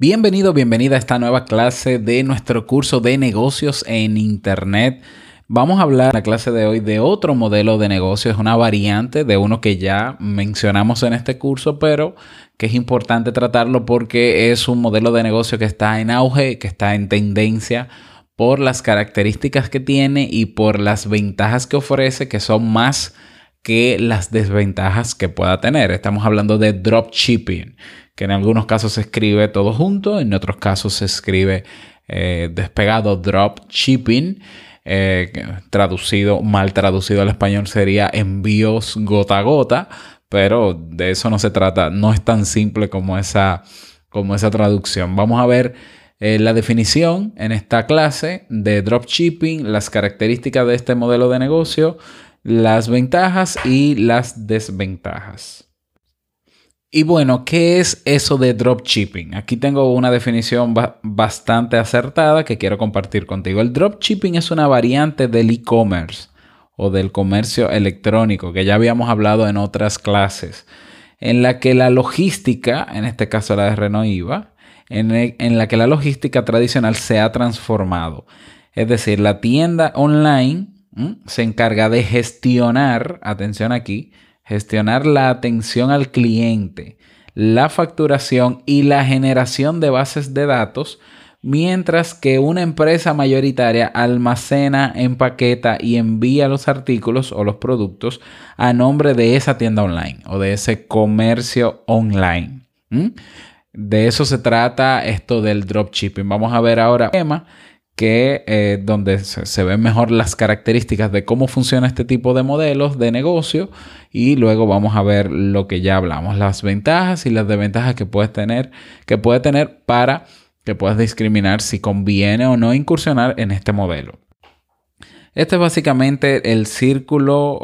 Bienvenido, bienvenida a esta nueva clase de nuestro curso de negocios en Internet. Vamos a hablar en la clase de hoy de otro modelo de negocio, es una variante de uno que ya mencionamos en este curso, pero que es importante tratarlo porque es un modelo de negocio que está en auge, que está en tendencia por las características que tiene y por las ventajas que ofrece, que son más que las desventajas que pueda tener. Estamos hablando de dropshipping, que en algunos casos se escribe todo junto, en otros casos se escribe despegado dropshipping. Mal traducido al español sería envíos gota a gota, pero de eso no se trata, no es tan simple como esa traducción. Vamos a ver la definición en esta clase de dropshipping, las características de este modelo de negocio, las ventajas y las desventajas. Y bueno, ¿qué es eso de dropshipping? Aquí tengo una definición bastante acertada que quiero compartir contigo. El dropshipping es una variante del e-commerce o del comercio electrónico que ya habíamos hablado en otras clases, en la que la logística, en este caso la de Renault IVA, en la que la logística tradicional se ha transformado. Es decir, la tienda online se encarga de gestionar, atención aquí, gestionar la atención al cliente, la facturación y la generación de bases de datos, mientras que una empresa mayoritaria almacena, empaqueta y envía los artículos o los productos a nombre de esa tienda online o de ese comercio online. De eso se trata esto del dropshipping. Vamos a ver ahora un tema donde se ven mejor las características de cómo funciona este tipo de modelos de negocio y luego vamos a ver lo que ya hablamos, las ventajas y las desventajas que puede tener para que puedas discriminar si conviene o no incursionar en este modelo. Este es básicamente el círculo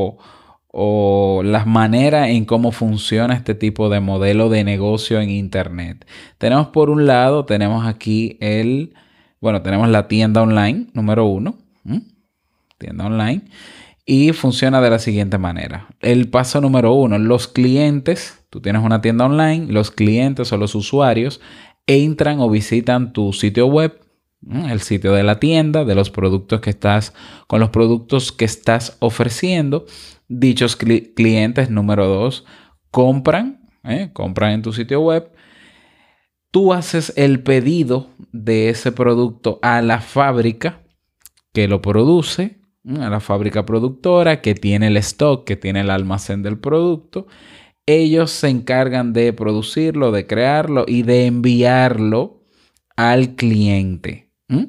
o las maneras en cómo funciona este tipo de modelo de negocio en Internet. Tenemos por un lado, tenemos aquí tenemos la tienda online, número 1, tienda online, y funciona de la siguiente manera. El paso número 1, los clientes, tú tienes una tienda online, los clientes o los usuarios entran o visitan tu sitio web, el sitio de la tienda, de los productos con los productos que estás ofreciendo. Dichos clientes, número 2, compran en tu sitio web. Tú haces el pedido de ese producto a la fábrica que lo produce, a la fábrica productora que tiene el stock, que tiene el almacén del producto. Ellos se encargan de producirlo, de crearlo y de enviarlo al cliente.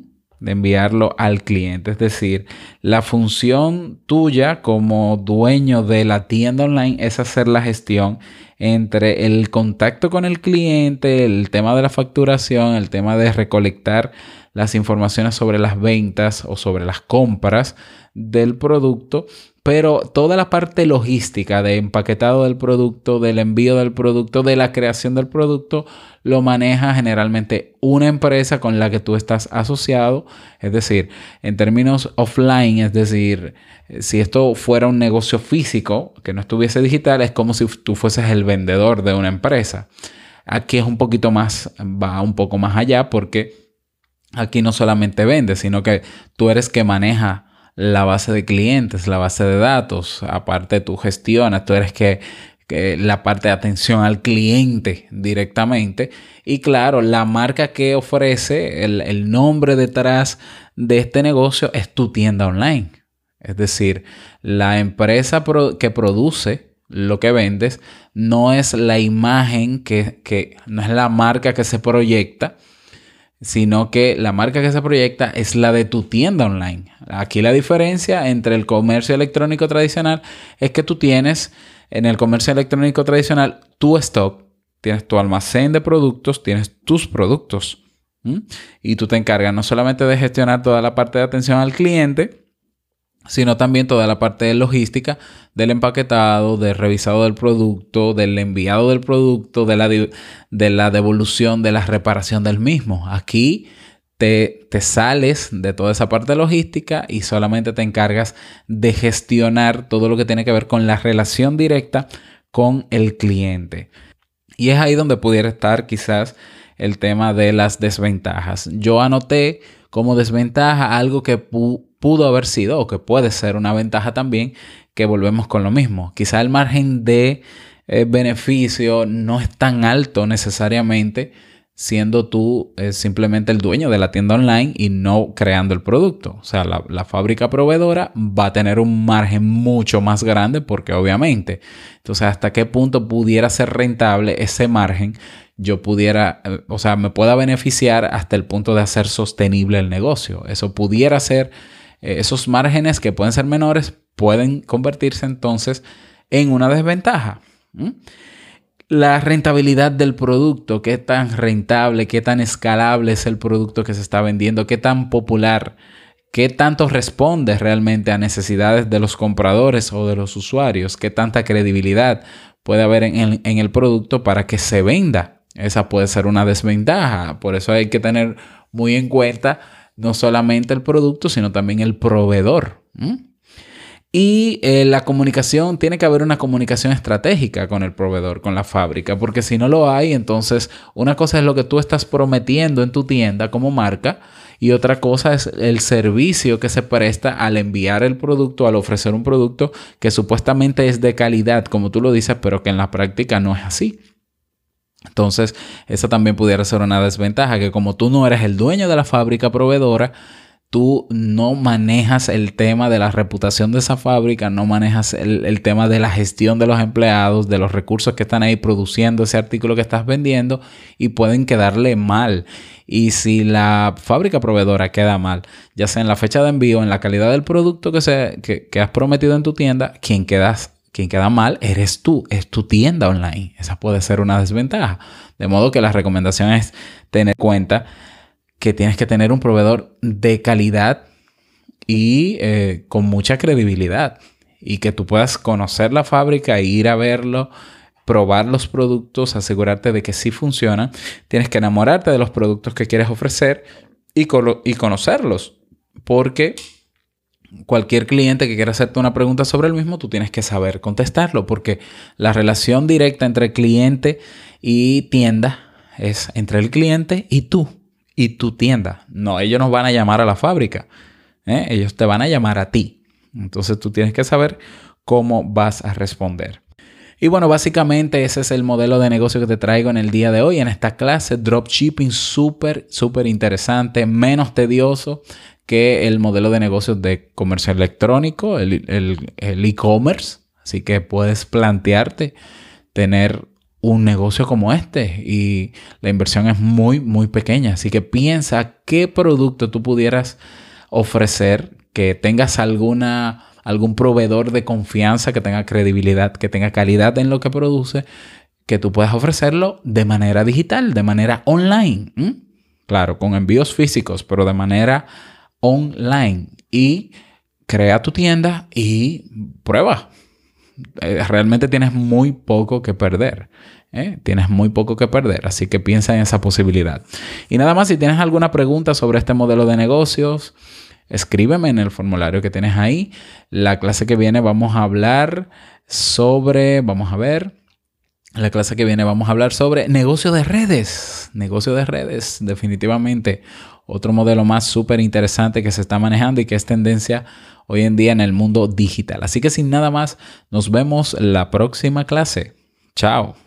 Es decir, la función tuya como dueño de la tienda online es hacer la gestión entre el contacto con el cliente, el tema de la facturación, el tema de recolectar las informaciones sobre las ventas o sobre las compras del producto, pero toda la parte logística de empaquetado del producto, del envío del producto, de la creación del producto, lo maneja generalmente una empresa con la que tú estás asociado. Es decir, en términos offline, es decir, si esto fuera un negocio físico que no estuviese digital, es como si tú fueses el vendedor de una empresa. Aquí es va un poco más allá porque aquí no solamente vendes, sino que tú eres que maneja la base de clientes, la base de datos. Aparte tú gestionas, tú eres que la parte de atención al cliente directamente. Y claro, la marca que ofrece, el nombre detrás de este negocio es tu tienda online. Es decir, la empresa que produce lo que vendes no es la imagen no es la marca que se proyecta, sino que la marca que se proyecta es la de tu tienda online. Aquí la diferencia entre el comercio electrónico tradicional es que tú tienes en el comercio electrónico tradicional tu stock, tienes tu almacén de productos, tienes tus productos. Y tú te encargas no solamente de gestionar toda la parte de atención al cliente, sino también toda la parte de logística, del empaquetado, del revisado del producto, del enviado del producto, de la devolución, de la reparación del mismo. Aquí te sales de toda esa parte logística y solamente te encargas de gestionar todo lo que tiene que ver con la relación directa con el cliente. Y es ahí donde pudiera estar quizás el tema de las desventajas. Yo anoté como desventaja algo que pudo haber sido o que puede ser una ventaja también, que volvemos con lo mismo. Quizá el margen de beneficio no es tan alto necesariamente, siendo tú simplemente el dueño de la tienda online y no creando el producto. O sea, la fábrica proveedora va a tener un margen mucho más grande porque obviamente, entonces, ¿hasta qué punto pudiera ser rentable ese margen? Yo pudiera, o sea, me pueda beneficiar hasta el punto de hacer sostenible el negocio. Eso pudiera ser, esos márgenes que pueden ser menores pueden convertirse entonces en una desventaja. La rentabilidad del producto, qué tan rentable, qué tan escalable es el producto que se está vendiendo, qué tan popular, qué tanto responde realmente a necesidades de los compradores o de los usuarios, qué tanta credibilidad puede haber en el producto para que se venda. Esa puede ser una desventaja. Por eso hay que tener muy en cuenta no solamente el producto, sino también el proveedor. Y la comunicación, tiene que haber una comunicación estratégica con el proveedor, con la fábrica, porque si no lo hay, entonces una cosa es lo que tú estás prometiendo en tu tienda como marca y otra cosa es el servicio que se presta al enviar el producto, al ofrecer un producto que supuestamente es de calidad, como tú lo dices, pero que en la práctica no es así. Entonces, esa también pudiera ser una desventaja, que como tú no eres el dueño de la fábrica proveedora, tú no manejas el tema de la reputación de esa fábrica, no manejas el tema de la gestión de los empleados, de los recursos que están ahí produciendo ese artículo que estás vendiendo y pueden quedarle mal. Y si la fábrica proveedora queda mal, ya sea en la fecha de envío, en la calidad del producto que has prometido en tu tienda, quien queda mal eres tú, es tu tienda online. Esa puede ser una desventaja. De modo que la recomendación es tener en cuenta que tienes que tener un proveedor de calidad y con mucha credibilidad y que tú puedas conocer la fábrica, ir a verlo, probar los productos, asegurarte de que sí funcionan. Tienes que enamorarte de los productos que quieres ofrecer y conocerlos, porque cualquier cliente que quiera hacerte una pregunta sobre el mismo, tú tienes que saber contestarlo, porque la relación directa entre cliente y tienda es entre el cliente y tú. Y tu tienda. No, ellos nos van a llamar a la fábrica. Ellos te van a llamar a ti. Entonces tú tienes que saber cómo vas a responder. Y bueno, básicamente ese es el modelo de negocio que te traigo en el día de hoy. En esta clase, dropshipping súper interesante, menos tedioso que el modelo de negocios de comercio electrónico, el e-commerce. Así que puedes plantearte tener un negocio como este y la inversión es muy pequeña. Así que piensa qué producto tú pudieras ofrecer, que tengas algún proveedor de confianza, que tenga credibilidad, que tenga calidad en lo que produce, que tú puedas ofrecerlo de manera digital, de manera online. Claro, con envíos físicos, pero de manera online. Y crea tu tienda y prueba. Realmente tienes muy poco que perder. Tienes muy poco que perder, así que piensa en esa posibilidad. Y nada más, si tienes alguna pregunta sobre este modelo de negocios, escríbeme en el formulario que tienes ahí. La clase que viene vamos a hablar sobre, la clase que viene vamos a hablar sobre negocio de redes. Negocio de redes, definitivamente otro modelo más súper interesante que se está manejando y que es tendencia hoy en día en el mundo digital. Así que sin nada más, nos vemos la próxima clase. Chao.